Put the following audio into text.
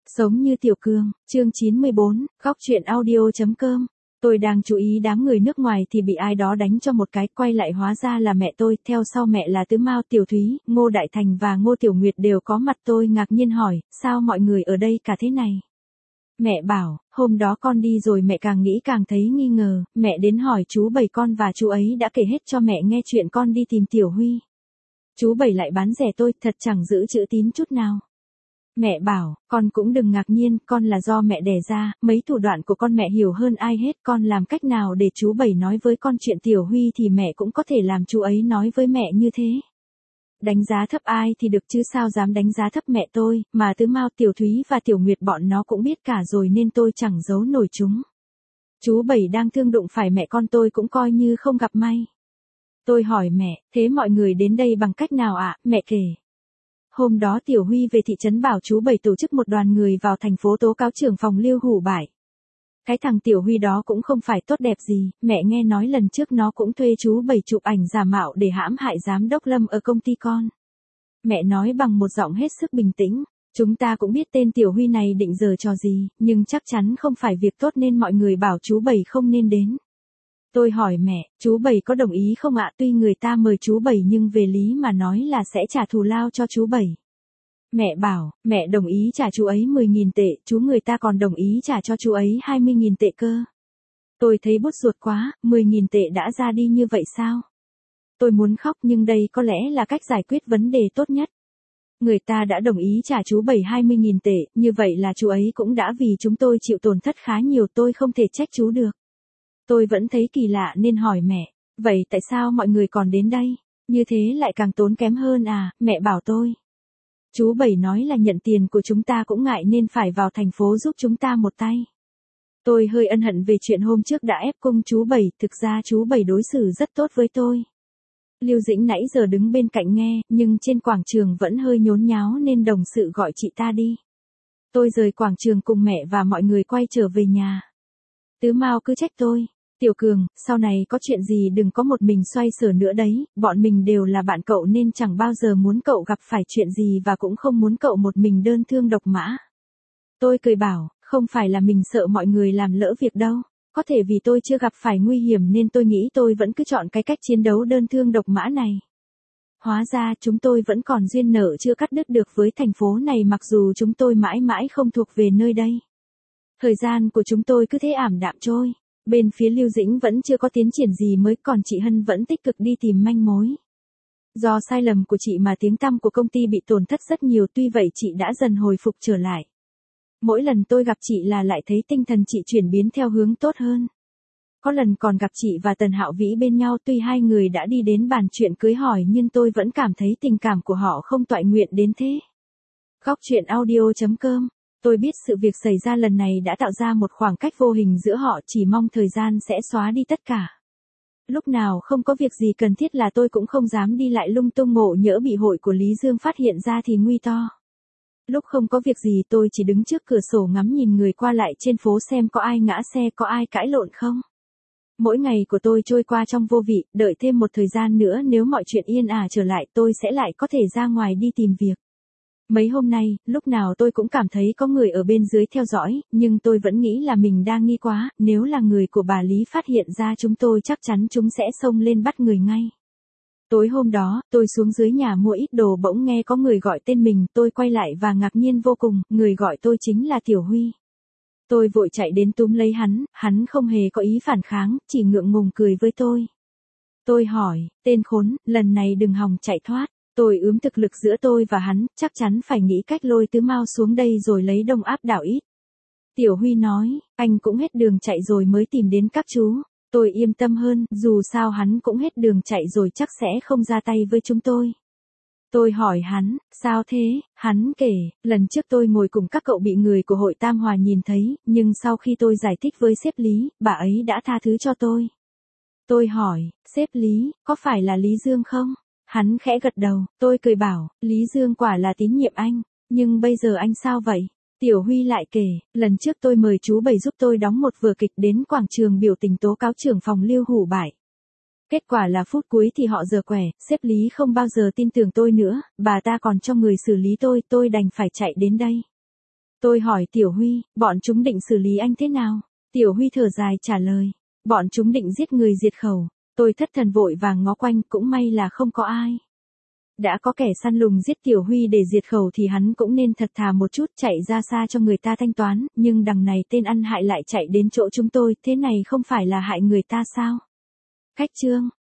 Sống như Tiểu Cường, chương 94, góc truyện audio.com. Tôi đang chú ý đám người nước ngoài thì bị ai đó đánh cho một cái, quay lại hóa ra là mẹ tôi, theo sau mẹ là Tứ Mao, Tiểu Thúy, Ngô Đại Thành và Ngô Tiểu Nguyệt đều có mặt. Tôi ngạc nhiên hỏi, sao mọi người ở đây cả thế này? Mẹ bảo, hôm đó con đi rồi. Mẹ càng nghĩ càng thấy nghi ngờ, mẹ đến hỏi chú Bảy, con và chú ấy đã kể hết cho mẹ nghe chuyện con đi tìm Tiểu Huy. Chú Bảy lại bán rẻ tôi, thật chẳng giữ chữ tín chút nào. Mẹ bảo, con cũng đừng ngạc nhiên, con là do mẹ đẻ ra, mấy thủ đoạn của con mẹ hiểu hơn ai hết, con làm cách nào để chú Bảy nói với con chuyện Tiểu Huy thì mẹ cũng có thể làm chú ấy nói với mẹ như thế. Đánh giá thấp ai thì được chứ sao dám đánh giá thấp mẹ tôi, mà Tứ Mao, Tiểu Thúy và Tiểu Nguyệt bọn nó cũng biết cả rồi nên tôi chẳng giấu nổi chúng. Chú Bảy đang thương đụng phải mẹ con tôi cũng coi như không gặp may. Tôi hỏi mẹ, thế mọi người đến đây bằng cách nào ạ? Mẹ kể. Hôm đó Tiểu Huy về thị trấn bảo chú Bảy tổ chức một đoàn người vào thành phố tố cáo trưởng phòng Liêu Hủ Bại. Cái thằng Tiểu Huy đó cũng không phải tốt đẹp gì, mẹ nghe nói lần trước nó cũng thuê chú Bảy chụp ảnh giả mạo để hãm hại giám đốc Lâm ở công ty con. Mẹ nói bằng một giọng hết sức bình tĩnh, chúng ta cũng biết tên Tiểu Huy này định giở trò gì, nhưng chắc chắn không phải việc tốt nên mọi người bảo chú Bảy không nên đến. Tôi hỏi mẹ, chú Bảy có đồng ý không ạ? Tuy người ta mời chú Bảy nhưng về lý mà nói là sẽ trả thù lao cho chú Bảy. Mẹ bảo, mẹ đồng ý trả chú ấy 10.000 tệ, chú người ta còn đồng ý trả cho chú ấy 20.000 tệ cơ. Tôi thấy bút ruột quá, 10.000 tệ đã ra đi như vậy sao? Tôi muốn khóc nhưng đây có lẽ là cách giải quyết vấn đề tốt nhất. Người ta đã đồng ý trả chú Bảy 20.000 tệ, như vậy là chú ấy cũng đã vì chúng tôi chịu tổn thất khá nhiều, tôi không thể trách chú được. Tôi vẫn thấy kỳ lạ nên hỏi mẹ, vậy tại sao mọi người còn đến đây? Như thế lại càng tốn kém hơn à? Mẹ bảo tôi. Chú Bảy nói là nhận tiền của chúng ta cũng ngại nên phải vào thành phố giúp chúng ta một tay. Tôi hơi ân hận về chuyện hôm trước đã ép cung chú Bảy, thực ra chú Bảy đối xử rất tốt với tôi. Lưu Dĩnh nãy giờ đứng bên cạnh nghe, nhưng trên quảng trường vẫn hơi nhốn nháo nên đồng sự gọi chị ta đi. Tôi rời quảng trường cùng mẹ và mọi người quay trở về nhà. Tứ Mao cứ trách tôi. Tiểu Cường, sau này có chuyện gì đừng có một mình xoay sở nữa đấy, bọn mình đều là bạn cậu nên chẳng bao giờ muốn cậu gặp phải chuyện gì và cũng không muốn cậu một mình đơn thương độc mã. Tôi cười bảo, không phải là mình sợ mọi người làm lỡ việc đâu, có thể vì tôi chưa gặp phải nguy hiểm nên tôi nghĩ tôi vẫn cứ chọn cái cách chiến đấu đơn thương độc mã này. Hóa ra chúng tôi vẫn còn duyên nợ chưa cắt đứt được với thành phố này mặc dù chúng tôi mãi mãi không thuộc về nơi đây. Thời gian của chúng tôi cứ thế ảm đạm trôi. Bên phía Lưu Dĩnh vẫn chưa có tiến triển gì mới, còn chị Hân vẫn tích cực đi tìm manh mối. Do sai lầm của chị mà tiếng tăm của công ty bị tổn thất rất nhiều, tuy vậy chị đã dần hồi phục trở lại. Mỗi lần tôi gặp chị là lại thấy tinh thần chị chuyển biến theo hướng tốt hơn. Có lần còn gặp chị và Tần Hạo Vĩ bên nhau, tuy hai người đã đi đến bàn chuyện cưới hỏi nhưng tôi vẫn cảm thấy tình cảm của họ không toại nguyện đến thế. Góc truyện audio.com. Tôi biết sự việc xảy ra lần này đã tạo ra một khoảng cách vô hình giữa họ, chỉ mong thời gian sẽ xóa đi tất cả. Lúc nào không có việc gì cần thiết là tôi cũng không dám đi lại lung tung, ngộ nhỡ bị hội của Lý Dương phát hiện ra thì nguy to. Lúc không có việc gì tôi chỉ đứng trước cửa sổ ngắm nhìn người qua lại trên phố xem có ai ngã xe, có ai cãi lộn không. Mỗi ngày của tôi trôi qua trong vô vị, đợi thêm một thời gian nữa nếu mọi chuyện yên ả trở lại tôi sẽ lại có thể ra ngoài đi tìm việc. Mấy hôm nay, lúc nào tôi cũng cảm thấy có người ở bên dưới theo dõi, nhưng tôi vẫn nghĩ là mình đang nghi quá, nếu là người của bà Lý phát hiện ra chúng tôi chắc chắn chúng sẽ xông lên bắt người ngay. Tối hôm đó, tôi xuống dưới nhà mua ít đồ bỗng nghe có người gọi tên mình, tôi quay lại và ngạc nhiên vô cùng, người gọi tôi chính là Tiểu Huy. Tôi vội chạy đến túm lấy hắn không hề có ý phản kháng, chỉ ngượng ngùng cười với tôi. Tôi hỏi, tên khốn, lần này đừng hòng chạy thoát. Tôi ướm thực lực giữa tôi và hắn, chắc chắn phải nghĩ cách lôi Tứ Mao xuống đây rồi lấy đông áp đảo ít. Tiểu Huy nói, anh cũng hết đường chạy rồi mới tìm đến các chú. Tôi yên tâm hơn, dù sao hắn cũng hết đường chạy rồi chắc sẽ không ra tay với chúng tôi. Tôi hỏi hắn, sao thế? Hắn kể, lần trước tôi ngồi cùng các cậu bị người của hội Tam Hòa nhìn thấy, nhưng sau khi tôi giải thích với sếp Lý, bà ấy đã tha thứ cho tôi. Tôi hỏi, sếp Lý, có phải là Lý Dương không? Hắn khẽ gật đầu, tôi cười bảo, Lý Dương quả là tín nhiệm anh, nhưng bây giờ anh sao vậy? Tiểu Huy lại kể, lần trước tôi mời chú Bảy giúp tôi đóng một vở kịch đến quảng trường biểu tình tố cáo trưởng phòng Liêu Hủ Bại. Kết quả là phút cuối thì họ giở quẻ, sếp Lý không bao giờ tin tưởng tôi nữa, bà ta còn cho người xử lý tôi đành phải chạy đến đây. Tôi hỏi Tiểu Huy, bọn chúng định xử lý anh thế nào? Tiểu Huy thở dài trả lời, bọn chúng định giết người diệt khẩu. Tôi thất thần vội vàng ngó quanh, cũng may là không có ai. Đã có kẻ săn lùng giết Tiểu Huy để diệt khẩu thì hắn cũng nên thật thà một chút, chạy ra xa cho người ta thanh toán, nhưng đằng này tên ăn hại lại chạy đến chỗ chúng tôi, thế này không phải là hại người ta sao? Khách trương,